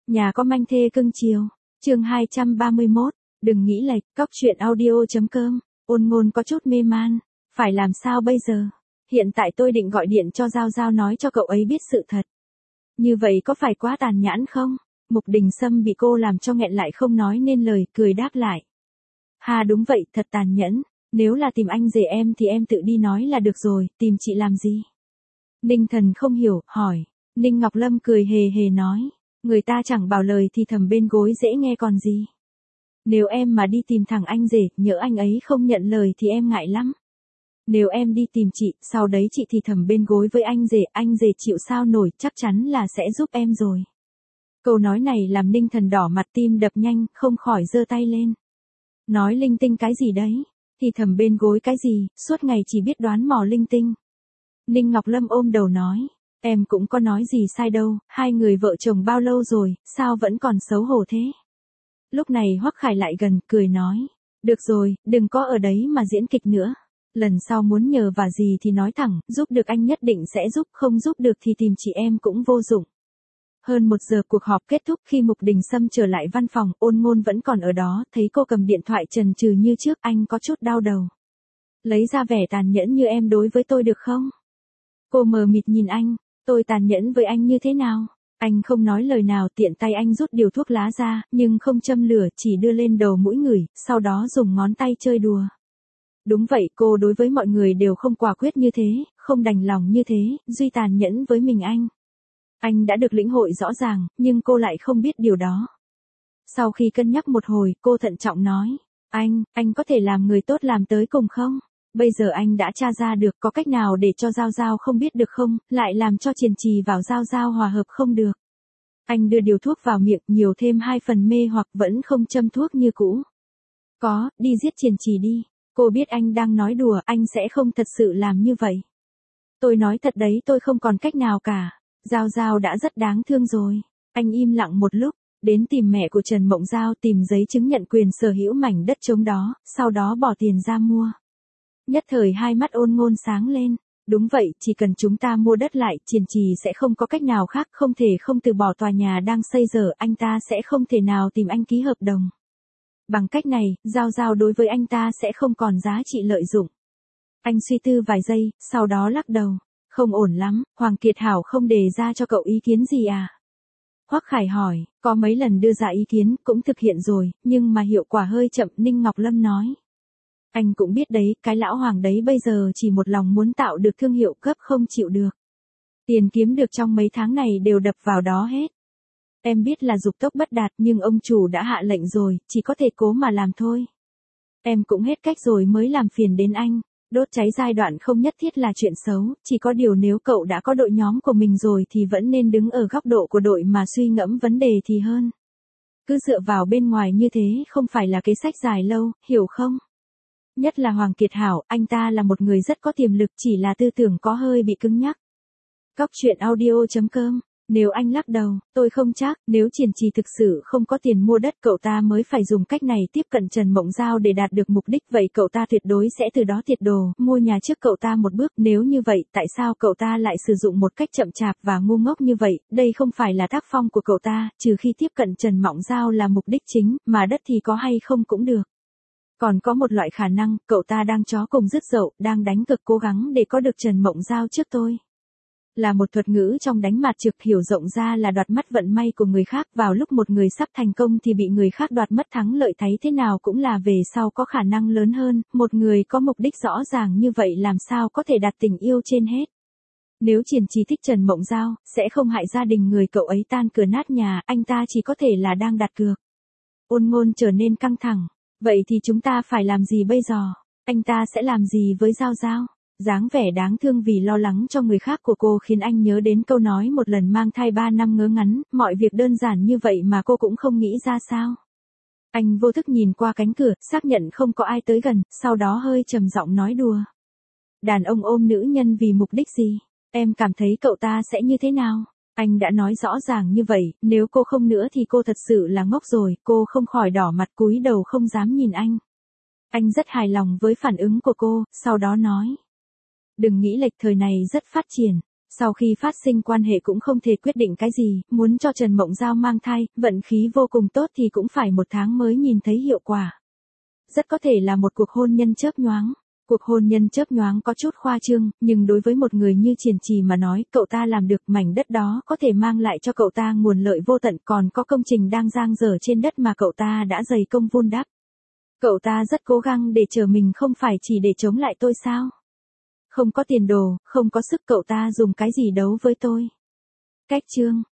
Nhà có manh thê cưng chiều. Chương 231, đừng nghĩ lệch, cóc truyện audio.com. Ôn Ngôn có chút mê man, phải làm sao bây giờ? Hiện tại tôi định gọi điện cho Giao Giao nói cho cậu ấy biết sự thật. Như vậy có phải quá tàn nhẫn không? Mục Đình Sâm bị cô làm cho nghẹn lại không nói nên lời, cười đáp lại. Ha, đúng vậy, thật tàn nhẫn. Nếu là tìm anh rể em thì em tự đi nói là được rồi, tìm chị làm gì? Ninh Thần không hiểu, hỏi. Ninh Ngọc Lâm cười hề hề nói. Người ta chẳng bảo lời thì thầm bên gối dễ nghe còn gì. Nếu em mà đi tìm thằng anh rể, nhỡ anh ấy không nhận lời thì em ngại lắm. Nếu em đi tìm chị, sau đấy chị thì thầm bên gối với anh rể chịu sao nổi, chắc chắn là sẽ giúp em rồi. Câu nói này làm Ninh Thần đỏ mặt, tim đập nhanh, không khỏi giơ tay lên. Nói linh tinh cái gì đấy? Thì thầm bên gối cái gì, suốt ngày chỉ biết đoán mò linh tinh. Ninh Ngọc Lâm ôm đầu nói. Em cũng có nói gì sai đâu, hai người vợ chồng bao lâu rồi, sao vẫn còn xấu hổ thế? Lúc này Hoắc Khải lại gần, cười nói. Được rồi, đừng có ở đấy mà diễn kịch nữa. Lần sau muốn nhờ vả gì thì nói thẳng, giúp được anh nhất định sẽ giúp, không giúp được thì tìm chị em cũng vô dụng. Hơn 1 giờ cuộc họp kết thúc, khi Mục Đình Sâm trở lại văn phòng, Ôn Ngôn vẫn còn ở đó, thấy cô cầm điện thoại chần chừ như trước, anh có chút đau đầu. Lấy ra vẻ tàn nhẫn như em đối với tôi được không? Cô mờ mịt nhìn anh, tôi tàn nhẫn với anh như thế nào? Anh không nói lời nào, tiện tay anh rút điều thuốc lá ra, nhưng không châm lửa, chỉ đưa lên đầu mũi ngửi, sau đó dùng ngón tay chơi đùa. Đúng vậy, cô đối với mọi người đều không quả quyết như thế, không đành lòng như thế, duy tàn nhẫn với mình anh. Anh đã được lĩnh hội rõ ràng, nhưng cô lại không biết điều đó. Sau khi cân nhắc một hồi, cô thận trọng nói. Anh có thể làm người tốt làm tới cùng không? Bây giờ anh đã tra ra được, có cách nào để cho Giao Giao không biết được không, lại làm cho Triền Trì vào Giao Giao hòa hợp không được. Anh đưa điều thuốc vào miệng, nhiều thêm 2 phần mê hoặc vẫn không châm thuốc như cũ. Có, đi giết Triền Trì đi. Cô biết anh đang nói đùa, anh sẽ không thật sự làm như vậy. Tôi nói thật đấy, tôi không còn cách nào cả. Giao Giao đã rất đáng thương rồi. Anh im lặng một lúc, đến tìm mẹ của Trần Mộng Giao, tìm giấy chứng nhận quyền sở hữu mảnh đất trống đó, sau đó bỏ tiền ra mua. Nhất thời hai mắt Ôn Ngôn sáng lên. Đúng vậy, chỉ cần chúng ta mua đất lại, Triền Trì sẽ không có cách nào khác, không thể không từ bỏ tòa nhà đang xây dở, anh ta sẽ không thể nào tìm anh ký hợp đồng. Bằng cách này, Giao Giao đối với anh ta sẽ không còn giá trị lợi dụng. Anh suy tư vài giây, sau đó lắc đầu. Không ổn lắm, Hoàng Kiệt Hảo không đề ra cho cậu ý kiến gì à? Hoắc Khải hỏi, có mấy lần đưa ra ý kiến, cũng thực hiện rồi, nhưng mà hiệu quả hơi chậm, Ninh Ngọc Lâm nói. Anh cũng biết đấy, cái lão Hoàng đấy bây giờ chỉ một lòng muốn tạo được thương hiệu, cấp không chịu được. Tiền kiếm được trong mấy tháng này đều đập vào đó hết. Em biết là dục tốc bất đạt, nhưng ông chủ đã hạ lệnh rồi, chỉ có thể cố mà làm thôi. Em cũng hết cách rồi mới làm phiền đến anh. Đốt cháy giai đoạn không nhất thiết là chuyện xấu, chỉ có điều nếu cậu đã có đội nhóm của mình rồi thì vẫn nên đứng ở góc độ của đội mà suy ngẫm vấn đề thì hơn. Cứ dựa vào bên ngoài như thế không phải là kế sách dài lâu, hiểu không? Nhất là Hoàng Kiệt Hảo, anh ta là một người rất có tiềm lực, chỉ là tư tưởng có hơi bị cứng nhắc. Cóc truyện audio.com. Nếu anh lắc đầu, tôi không chắc, nếu Triền Trì thực sự không có tiền mua đất, cậu ta mới phải dùng cách này tiếp cận Trần Mộng Giao để đạt được mục đích, vậy cậu ta tuyệt đối sẽ từ đó tiệt đồ, mua nhà trước cậu ta một bước, nếu như vậy, tại sao cậu ta lại sử dụng một cách chậm chạp và ngu ngốc như vậy, đây không phải là tác phong của cậu ta, trừ khi tiếp cận Trần Mộng Giao là mục đích chính, mà đất thì có hay không cũng được. Còn có một loại khả năng, cậu ta đang chó cùng rứt dậu, đang đánh cực cố gắng để có được Trần Mộng Giao trước tôi. Là một thuật ngữ trong đánh mặt trực, hiểu rộng ra là đoạt mất vận may của người khác, vào lúc một người sắp thành công thì bị người khác đoạt mất thắng lợi, thấy thế nào cũng là về sau có khả năng lớn hơn, một người có mục đích rõ ràng như vậy làm sao có thể đặt tình yêu trên hết. Nếu Triền Trì thích Trần Mộng Giao, sẽ không hại gia đình người cậu ấy tan cửa nát nhà, anh ta chỉ có thể là đang đặt cược. Ôn Ngôn trở nên căng thẳng. Vậy thì chúng ta phải làm gì bây giờ? Anh ta sẽ làm gì với Giao Giao? Dáng vẻ đáng thương vì lo lắng cho người khác của cô khiến anh nhớ đến câu nói một lần mang thai 3 năm ngớ ngắn, mọi việc đơn giản như vậy mà cô cũng không nghĩ ra sao. Anh vô thức nhìn qua cánh cửa, xác nhận không có ai tới gần, sau đó hơi trầm giọng nói đùa. Đàn ông ôm nữ nhân vì mục đích gì? Em cảm thấy cậu ta sẽ như thế nào? Anh đã nói rõ ràng như vậy, nếu cô không nữa thì cô thật sự là ngốc rồi, cô không khỏi đỏ mặt cúi đầu không dám nhìn anh. Anh rất hài lòng với phản ứng của cô, sau đó nói. Đừng nghĩ lệch, thời này rất phát triển. Sau khi phát sinh quan hệ cũng không thể quyết định cái gì, muốn cho Trần Mộng Giao mang thai, vận khí vô cùng tốt thì cũng phải 1 tháng mới nhìn thấy hiệu quả. Rất có thể là một cuộc hôn nhân chớp nhoáng. Cuộc hôn nhân chớp nhoáng có chút khoa trương, nhưng đối với một người như Triển Trì mà nói, cậu ta làm được, mảnh đất đó có thể mang lại cho cậu ta nguồn lợi vô tận, còn có công trình đang dang dở trên đất mà cậu ta đã dày công vun đắp. Cậu ta rất cố gắng để chờ mình, không phải chỉ để chống lại tôi sao? Không có tiền đồ, không có sức, cậu ta dùng cái gì đấu với tôi? Cách chương